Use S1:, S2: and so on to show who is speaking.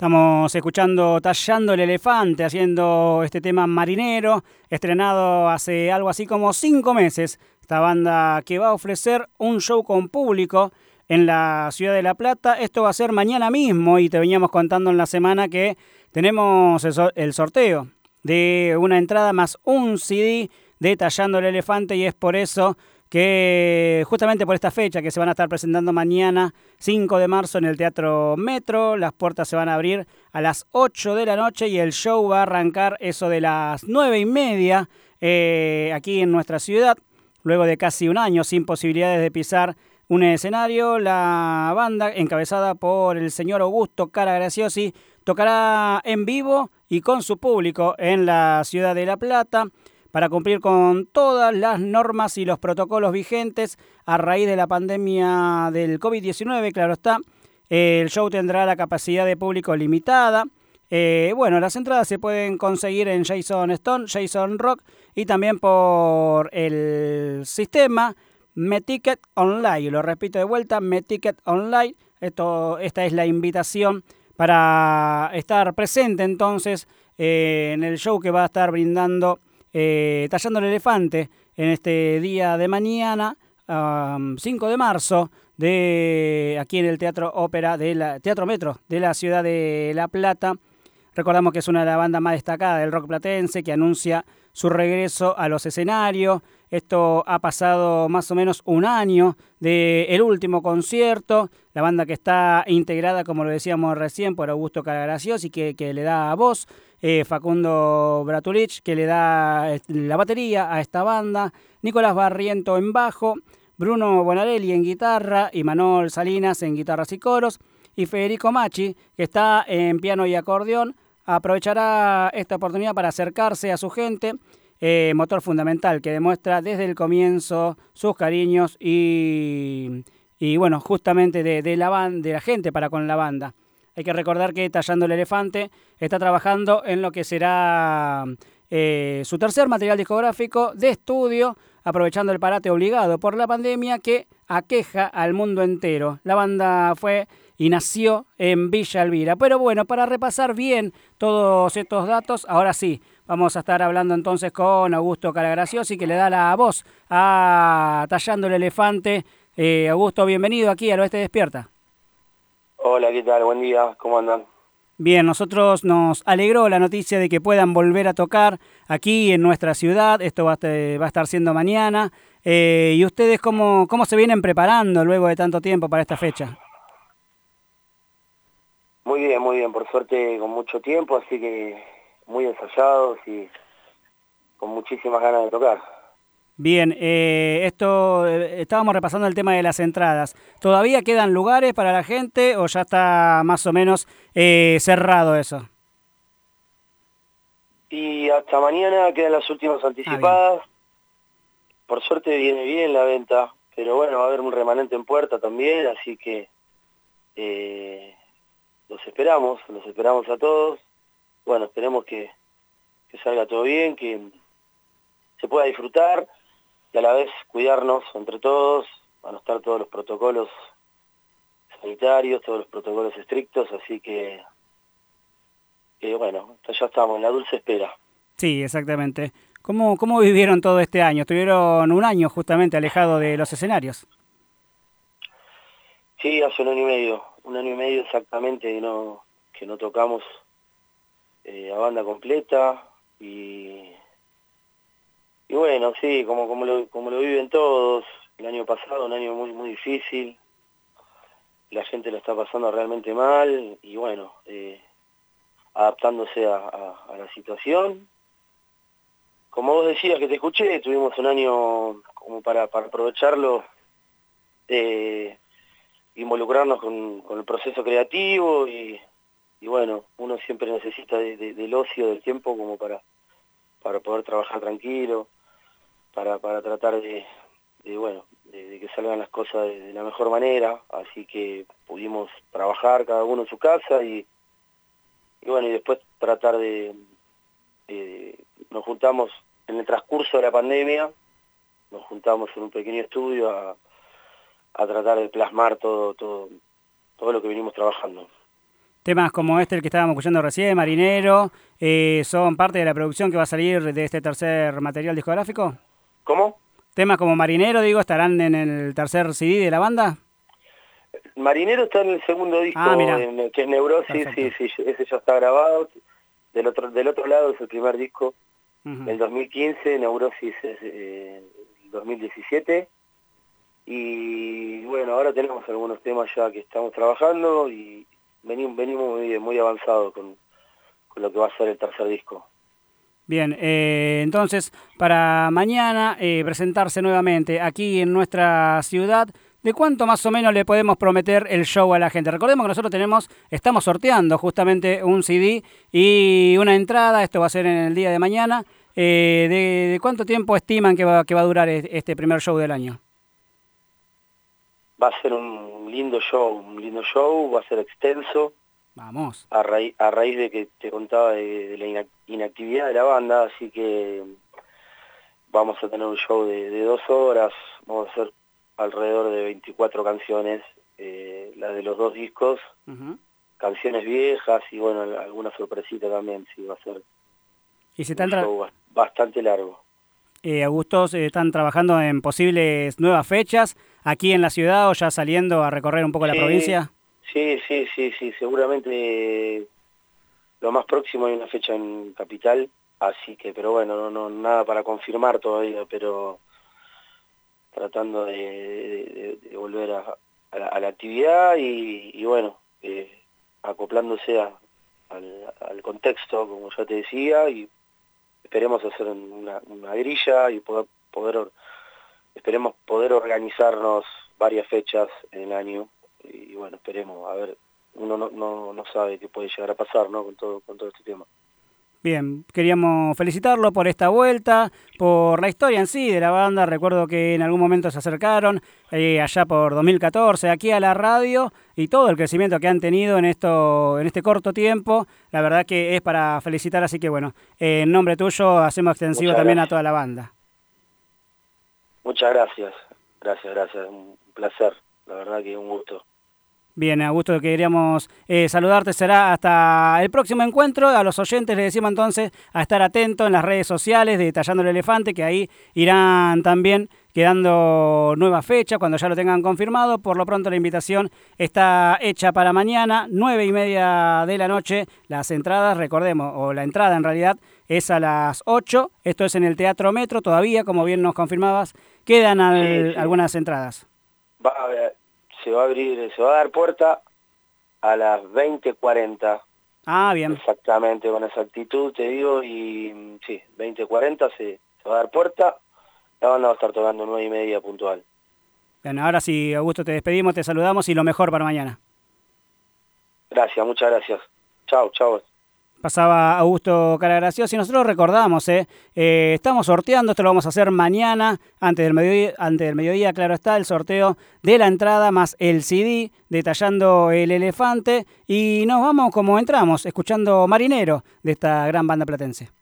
S1: Estamos escuchando Tallando el Elefante, haciendo este tema marinero, estrenado hace algo así como 5 meses. Esta banda que va a ofrecer un show con público en la ciudad de La Plata. Esto va a ser mañana mismo y te veníamos contando en la semana que tenemos el sorteo de una entrada más un CD de Tallando el Elefante, y es por eso que justamente por esta fecha que se van a estar presentando mañana 5 de marzo en el Teatro Metro, las puertas se van a abrir a las 8 de la noche y el show va a arrancar eso de las 9:30 aquí en nuestra ciudad, luego de casi un año sin posibilidades de pisar un escenario. La banda, encabezada por el señor Augusto Caragraciosi, tocará en vivo y con su público en la ciudad de La Plata, para cumplir con todas las normas y los protocolos vigentes a raíz de la pandemia del COVID-19, claro está. El show tendrá la capacidad de público limitada. Las entradas se pueden conseguir en Jason Stone, Jason Rock, y también por el sistema MeTicket Online. Lo repito de vuelta, MeTicket Online. Esta es la invitación para estar presente entonces en el show que va a estar brindando Tallando el Elefante en este día de mañana, 5 de marzo, aquí en el Teatro Teatro Metro de la ciudad de La Plata. Recordamos que es una de las bandas más destacadas del rock platense, que anuncia su regreso a los escenarios. Esto ha pasado más o menos un año del último concierto. La banda que está integrada, como lo decíamos recién, por Augusto Caragraciosi, que le da voz, Facundo Bratulich, que le da la batería a esta banda, Nicolás Barriento en bajo, Bruno Bonarelli en guitarra, y Manol Salinas en guitarras y coros, y Federico Machi, que está en piano y acordeón. Aprovechará esta oportunidad para acercarse a su gente, motor fundamental que demuestra desde el comienzo sus cariños y bueno, justamente de la gente para con la banda. Hay que recordar que Tallando el Elefante está trabajando en lo que será su tercer material discográfico de estudio, aprovechando el parate obligado por la pandemia que aqueja al mundo entero. La banda fue y nació en Villa Elvira. Pero bueno, para repasar bien todos estos datos, ahora sí, vamos a estar hablando entonces con Augusto Caragraciosi, que le da la voz a Tallando el Elefante. Augusto, bienvenido aquí al Oeste Despierta.
S2: Hola, ¿qué tal? Buen día, ¿cómo andan?
S1: Bien, nosotros nos alegró la noticia de que puedan volver a tocar aquí en nuestra ciudad. Esto va a estar siendo mañana. ¿Y ustedes cómo se vienen preparando luego de tanto tiempo para esta fecha?
S2: Muy bien, por suerte con mucho tiempo, así que muy ensayados y con muchísimas ganas de tocar.
S1: Bien, estábamos repasando el tema de las entradas. ¿Todavía quedan lugares para la gente o ya está más o menos cerrado eso?
S2: Y hasta mañana quedan las últimas anticipadas. Por suerte viene bien la venta, pero bueno, va a haber un remanente en puerta también, así que los esperamos a todos. Bueno, esperemos que salga todo bien, que se pueda disfrutar y a la vez cuidarnos entre todos, van a estar todos los protocolos sanitarios, todos los protocolos estrictos, así que bueno, ya estamos en la dulce espera.
S1: Sí, exactamente. ¿Cómo vivieron todo este año? Estuvieron un año justamente alejado de los escenarios.
S2: Sí, hace un año y medio exactamente que no tocamos a banda completa y bueno, sí, como lo viven todos. El año pasado, un año muy difícil, la gente lo está pasando realmente mal y bueno, adaptándose a la situación. Como vos decías que te escuché, tuvimos un año como para aprovecharlo, involucrarnos con el proceso creativo y bueno, uno siempre necesita del ocio, del tiempo como para poder trabajar tranquilo, para tratar de que salgan las cosas de la mejor manera, así que pudimos trabajar cada uno en su casa y bueno, y después tratar nos juntamos en el transcurso de la pandemia, nos juntamos en un pequeño estudio a tratar de plasmar todo lo que venimos trabajando.
S1: Temas como este, el que estábamos escuchando recién, Marinero, ¿son parte de la producción que va a salir de este tercer material discográfico?
S2: ¿Cómo?
S1: Temas como Marinero, digo, ¿estarán en el tercer CD de la banda?
S2: Marinero está en el segundo disco,
S1: Ah, mira.
S2: que es Neurosis,
S1: Perfecto.
S2: sí, ese ya está grabado. Del otro lado es el primer disco,
S1: Ujú.
S2: el 2015, Neurosis es el 2017. Y bueno, ahora tenemos algunos temas ya que estamos trabajando y venimos muy avanzados con lo que va a ser el tercer disco.
S1: Bien, entonces, para mañana presentarse nuevamente aquí en nuestra ciudad, ¿de cuánto más o menos le podemos prometer el show a la gente? Recordemos que nosotros estamos sorteando justamente un CD y una entrada, esto va a ser en el día de mañana. ¿De cuánto tiempo estiman que va a durar este primer show del año?
S2: Va a ser un lindo show, va a ser extenso.
S1: Vamos.
S2: A raíz de que te contaba de la inactividad de la banda, así que vamos a tener un show de 2 horas, vamos a hacer alrededor de 24 canciones, la de los dos discos,
S1: Ujú.
S2: canciones viejas y bueno, alguna sorpresita también, sí, va a ser
S1: Y se
S2: un
S1: están
S2: show bastante largo.
S1: Augusto, están trabajando en posibles nuevas fechas aquí en la ciudad o ya saliendo a recorrer un poco la
S2: Sí,
S1: provincia.
S2: sí, seguramente lo más próximo hay una fecha en Capital, así que, pero bueno, nada para confirmar todavía, pero tratando de volver a la actividad y bueno, acoplándose al contexto, como ya te decía, y esperemos hacer una grilla y esperemos poder organizarnos varias fechas en el año y bueno, esperemos, a ver, uno no sabe qué puede llegar a pasar, ¿no? Con todo este tema.
S1: Bien, queríamos felicitarlo por esta vuelta, por la historia en sí de la banda. Recuerdo que en algún momento se acercaron allá por 2014 aquí a la radio y todo el crecimiento que han tenido en este corto tiempo. La verdad que es para felicitar, así que bueno, en nombre tuyo hacemos extensivo
S2: Muchas
S1: también a
S2: gracias.
S1: toda la banda.
S2: Muchas gracias. Gracias. Un placer. La verdad que un gusto.
S1: Bien, Augusto, queríamos saludarte. Será hasta el próximo encuentro. A los oyentes les decimos entonces a estar atentos en las redes sociales de Tallando el Elefante, que ahí irán también quedando nueva fecha cuando ya lo tengan confirmado. Por lo pronto la invitación está hecha para mañana, 9:30 de la noche. Las entradas, recordemos, o la entrada en realidad es a las 8. Esto es en el Teatro Metro. Todavía, como bien nos confirmabas, quedan
S2: Sí.
S1: algunas entradas.
S2: Va a haber- se va a dar puerta a las 20:40.
S1: Ah, bien.
S2: Exactamente, con exactitud te digo. Y sí, 20:40 se va a dar puerta. La banda va a estar tocando 9:30 puntual.
S1: Bien, ahora sí, Augusto, te despedimos, te saludamos y lo mejor para mañana.
S2: Gracias, muchas gracias. Chau.
S1: Pasaba Augusto Caragracioso y nosotros recordamos, estamos sorteando, esto lo vamos a hacer mañana, antes del mediodía, claro está, el sorteo de la entrada más el CD de Tallando el Elefante y nos vamos como entramos, escuchando Marinero de esta gran banda platense.